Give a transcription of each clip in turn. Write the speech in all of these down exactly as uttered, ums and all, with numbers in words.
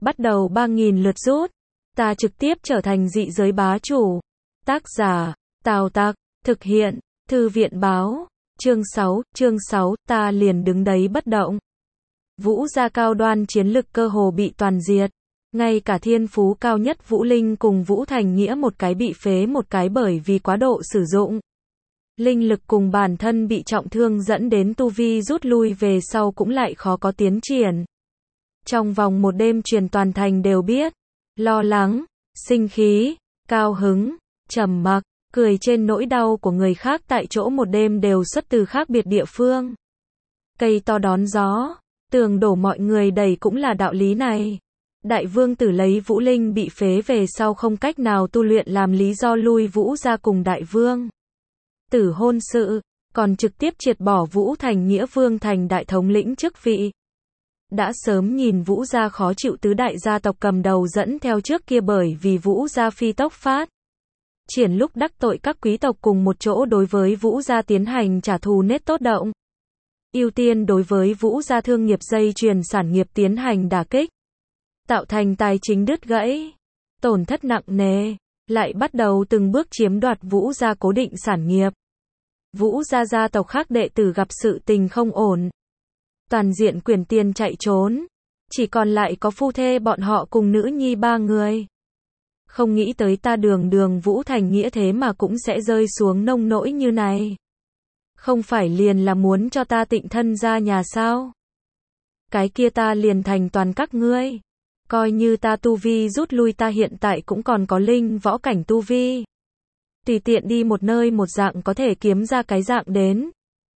bắt đầu ba nghìn lượt rút. Ta trực tiếp trở thành dị giới bá chủ. Tác giả, Tào Tặc, thực hiện, Thư viện báo. Chương sáu, chương sáu, ta liền đứng đấy bất động. Vũ gia cao đoan chiến lực cơ hồ bị toàn diệt. Ngay cả thiên phú cao nhất Vũ Linh cùng Vũ Thành Nghĩa một cái bị phế một cái bởi vì quá độ sử dụng. Linh lực cùng bản thân bị trọng thương dẫn đến tu vi rút lui về sau cũng lại khó có tiến triển. Trong vòng một đêm truyền toàn thành đều biết. Lo lắng, sinh khí, cao hứng, trầm mặc, cười trên nỗi đau của người khác tại chỗ một đêm đều xuất từ khác biệt địa phương. Cây to đón gió, tường đổ mọi người đẩy cũng là đạo lý này. Đại vương tử lấy Vũ Linh bị phế về sau không cách nào tu luyện làm lý do lui Vũ gia cùng đại vương tử hôn sự, còn trực tiếp triệt bỏ Vũ Thành Nghĩa vương thành đại thống lĩnh chức vị. Đã sớm nhìn Vũ gia khó chịu tứ đại gia tộc cầm đầu dẫn theo trước kia bởi vì Vũ gia phi tốc phát triển lúc đắc tội các quý tộc cùng một chỗ đối với Vũ gia tiến hành trả thù nết tốt động. Ưu tiên đối với Vũ gia thương nghiệp dây chuyền sản nghiệp tiến hành đả kích. Tạo thành tài chính đứt gãy, tổn thất nặng nề, lại bắt đầu từng bước chiếm đoạt Vũ gia cố định sản nghiệp. Vũ gia gia tộc khác đệ tử gặp sự tình không ổn. Toàn diện quyển tiền chạy trốn, chỉ còn lại có phu thê bọn họ cùng nữ nhi ba người. Không nghĩ tới ta đường đường Vũ Thành Nghĩa thế mà cũng sẽ rơi xuống nông nỗi như này. Không phải liền là muốn cho ta tịnh thân ra nhà sao? Cái kia ta liền thành toàn các ngươi. Coi như ta tu vi rút lui ta hiện tại cũng còn có linh võ cảnh tu vi. Tùy tiện đi một nơi một dạng có thể kiếm ra cái dạng đến.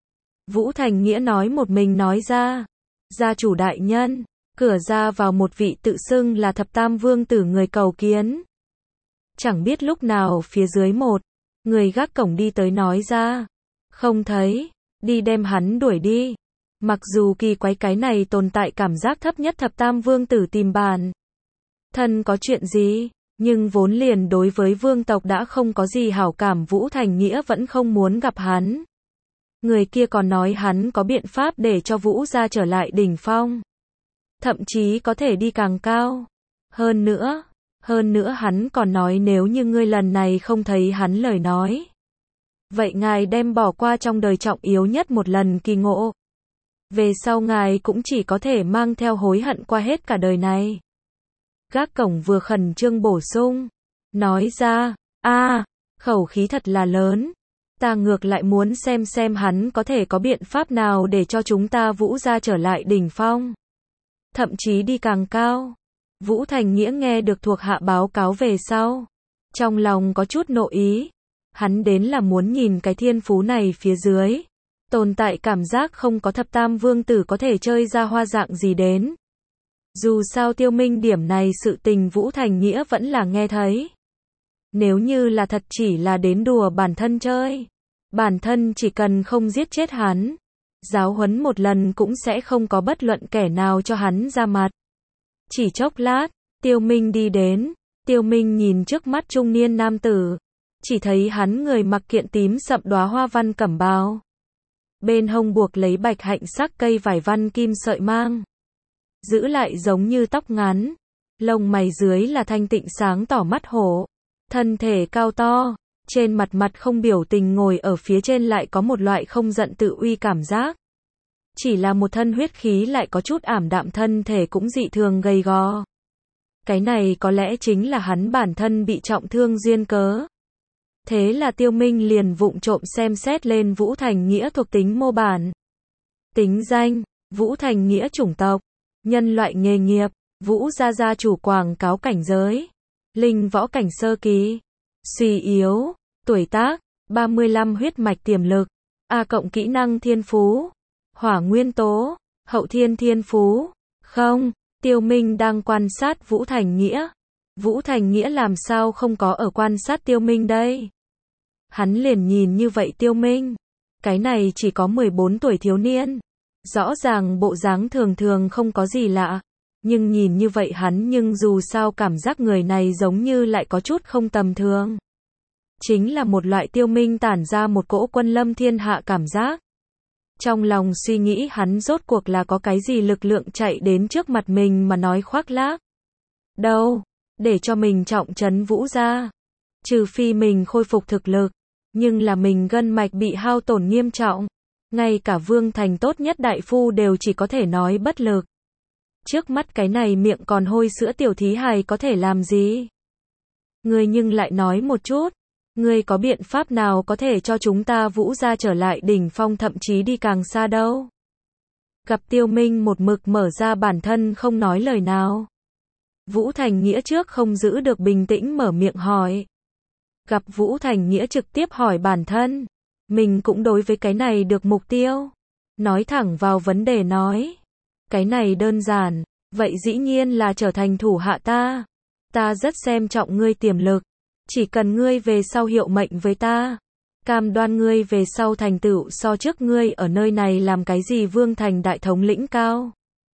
Vũ Thành Nghĩa nói một mình nói ra. Gia chủ đại nhân, cửa ra vào một vị tự xưng là thập tam vương tử người cầu kiến. Chẳng biết lúc nào phía dưới một người gác cổng đi tới nói ra. Không thấy, đi đem hắn đuổi đi. Mặc dù kỳ quái cái này tồn tại cảm giác thấp nhất thập tam vương tử tìm bàn thân có chuyện gì, nhưng vốn liền đối với vương tộc đã không có gì hảo cảm Vũ Thành Nghĩa vẫn không muốn gặp hắn. Người kia còn nói hắn có biện pháp để cho Vũ gia trở lại đỉnh phong. Thậm chí có thể đi càng cao. Hơn nữa, hơn nữa hắn còn nói nếu như ngươi lần này không thấy hắn lời nói. Vậy ngài đem bỏ qua trong đời trọng yếu nhất một lần kỳ ngộ. Về sau ngài cũng chỉ có thể mang theo hối hận qua hết cả đời này. Gác cổng vừa khẩn trương bổ sung. Nói ra, a khẩu khí thật là lớn. Ta ngược lại muốn xem xem hắn có thể có biện pháp nào để cho chúng ta Vũ gia trở lại đỉnh phong. Thậm chí đi càng cao. Vũ Thành Nghĩa nghe được thuộc hạ báo cáo về sau. Trong lòng có chút nộ ý. Hắn đến là muốn nhìn cái thiên phú này phía dưới. Tồn tại cảm giác không có thập tam vương tử có thể chơi ra hoa dạng gì đến. Dù sao tiêu minh điểm này sự tình Vũ Thành Nghĩa vẫn là nghe thấy. Nếu như là thật chỉ là đến đùa bản thân chơi. Bản thân chỉ cần không giết chết hắn. Giáo huấn một lần cũng sẽ không có bất luận kẻ nào cho hắn ra mặt. Chỉ chốc lát, Tiêu Minh đi đến. Tiêu Minh nhìn trước mắt trung niên nam tử. Chỉ thấy hắn người mặc kiện tím sậm đóa hoa văn cẩm bào. Bên hông buộc lấy bạch hạnh sắc cây vải văn kim sợi mang. Giữ lại giống như tóc ngắn. Lông mày dưới là thanh tịnh sáng tỏ mắt hổ. Thân thể cao to. Trên mặt mặt không biểu tình ngồi ở phía trên lại có một loại không giận tự uy cảm giác. Chỉ là một thân huyết khí lại có chút ảm đạm thân thể cũng dị thường gầy gò. Cái này có lẽ chính là hắn bản thân bị trọng thương duyên cớ. Thế là Tiêu Minh liền vụng trộm xem xét lên Vũ Thành Nghĩa thuộc tính mô bản. Tính danh, Vũ Thành Nghĩa chủng tộc, nhân loại nghề nghiệp, Vũ gia gia chủ quảng cáo cảnh giới, linh võ cảnh sơ kỳ, suy yếu, tuổi tác, ba mươi lăm huyết mạch tiềm lực, A cộng kỹ năng thiên phú, hỏa nguyên tố, hậu thiên thiên phú, không, Tiêu Minh đang quan sát Vũ Thành Nghĩa. Vũ Thành Nghĩa làm sao không có ở quan sát Tiêu Minh đây? Hắn liền nhìn như vậy Tiêu Minh. Cái này chỉ có mười bốn tuổi thiếu niên. Rõ ràng bộ dáng thường thường không có gì lạ. Nhưng nhìn như vậy hắn nhưng dù sao cảm giác người này giống như lại có chút không tầm thường. Chính là một loại Tiêu Minh tản ra một cỗ quân lâm thiên hạ cảm giác. Trong lòng suy nghĩ hắn rốt cuộc là có cái gì lực lượng chạy đến trước mặt mình mà nói khoác lác. đâu, để cho mình trọng trấn Vũ gia. Trừ phi mình khôi phục thực lực, nhưng là mình gân mạch bị hao tổn nghiêm trọng. Ngay cả Vương Thành tốt nhất đại phu đều chỉ có thể nói bất lực. Trước mắt cái này miệng còn hôi sữa tiểu thí hài có thể làm gì? Ngươi nhưng lại nói một chút, ngươi có biện pháp nào có thể cho chúng ta Vũ gia trở lại đỉnh phong thậm chí đi càng xa đâu? Gặp Tiêu Minh một mực mở ra bản thân không nói lời nào. Vũ Thành Nghĩa trước không giữ được bình tĩnh mở miệng hỏi. Gặp Vũ Thành Nghĩa trực tiếp hỏi bản thân, mình cũng đối với cái này được mục tiêu. Nói thẳng vào vấn đề nói, cái này đơn giản, vậy dĩ nhiên là trở thành thủ hạ ta. Ta rất xem trọng ngươi tiềm lực, chỉ cần ngươi về sau hiệu mệnh với ta, cam đoan ngươi về sau thành tựu so trước ngươi ở nơi này làm cái gì Vương Thành đại thống lĩnh cao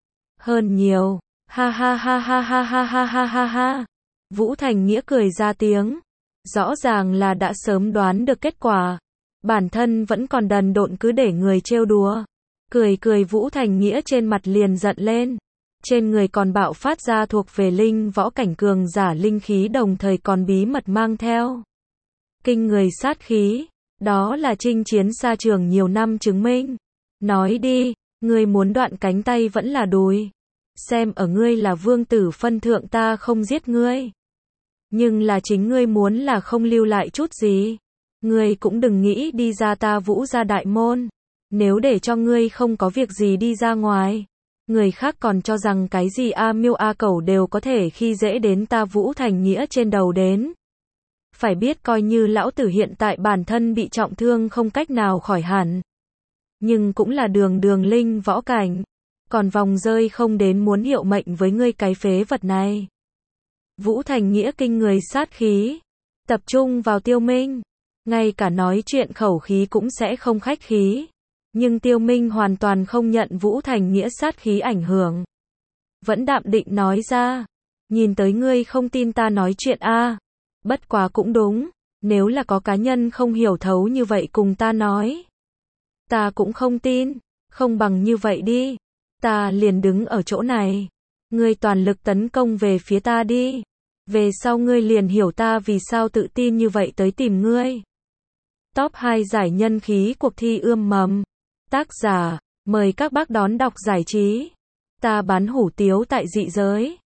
hơn nhiều. Ha ha ha ha ha ha ha ha ha ha. Vũ Thành Nghĩa cười ra tiếng, rõ ràng là đã sớm đoán được kết quả, bản thân vẫn còn đần độn cứ để người trêu đùa. Cười cười Vũ Thành Nghĩa trên mặt liền giận lên, trên người còn bạo phát ra thuộc về linh võ cảnh cường giả linh khí, đồng thời còn bí mật mang theo kinh người sát khí, đó là chinh chiến xa trường nhiều năm chứng minh. Nói đi, ngươi muốn đoạn cánh tay vẫn là đùi? Xem ở ngươi là vương tử phân thượng ta không giết ngươi. Nhưng là chính ngươi muốn là không lưu lại chút gì. Ngươi cũng đừng nghĩ đi ra ta Vũ gia đại môn. Nếu để cho ngươi không có việc gì đi ra ngoài, người khác còn cho rằng cái gì A Miêu A Cẩu đều có thể khi dễ đến ta Vũ Thành Nghĩa trên đầu đến. Phải biết coi như lão tử hiện tại bản thân bị trọng thương không cách nào khỏi hẳn, nhưng cũng là đường đường linh võ cảnh, còn vòng rơi không đến muốn hiệu mệnh với ngươi cái phế vật này. Vũ Thành Nghĩa kinh người sát khí, tập trung vào Tiêu Minh, ngay cả nói chuyện khẩu khí cũng sẽ không khách khí. Nhưng Tiêu Minh hoàn toàn không nhận Vũ Thành Nghĩa sát khí ảnh hưởng, vẫn đạm định nói ra, nhìn tới ngươi không tin ta nói chuyện a, à. Bất quá cũng đúng, nếu là có cá nhân không hiểu thấu như vậy cùng ta nói, ta cũng không tin, không bằng như vậy đi, ta liền đứng ở chỗ này, ngươi toàn lực tấn công về phía ta đi, về sau ngươi liền hiểu ta vì sao tự tin như vậy tới tìm ngươi. Top hai giải nhân khí cuộc thi ươm mầm. Tác giả, mời các bác đón đọc giải trí. Ta bán hủ tiếu tại dị giới.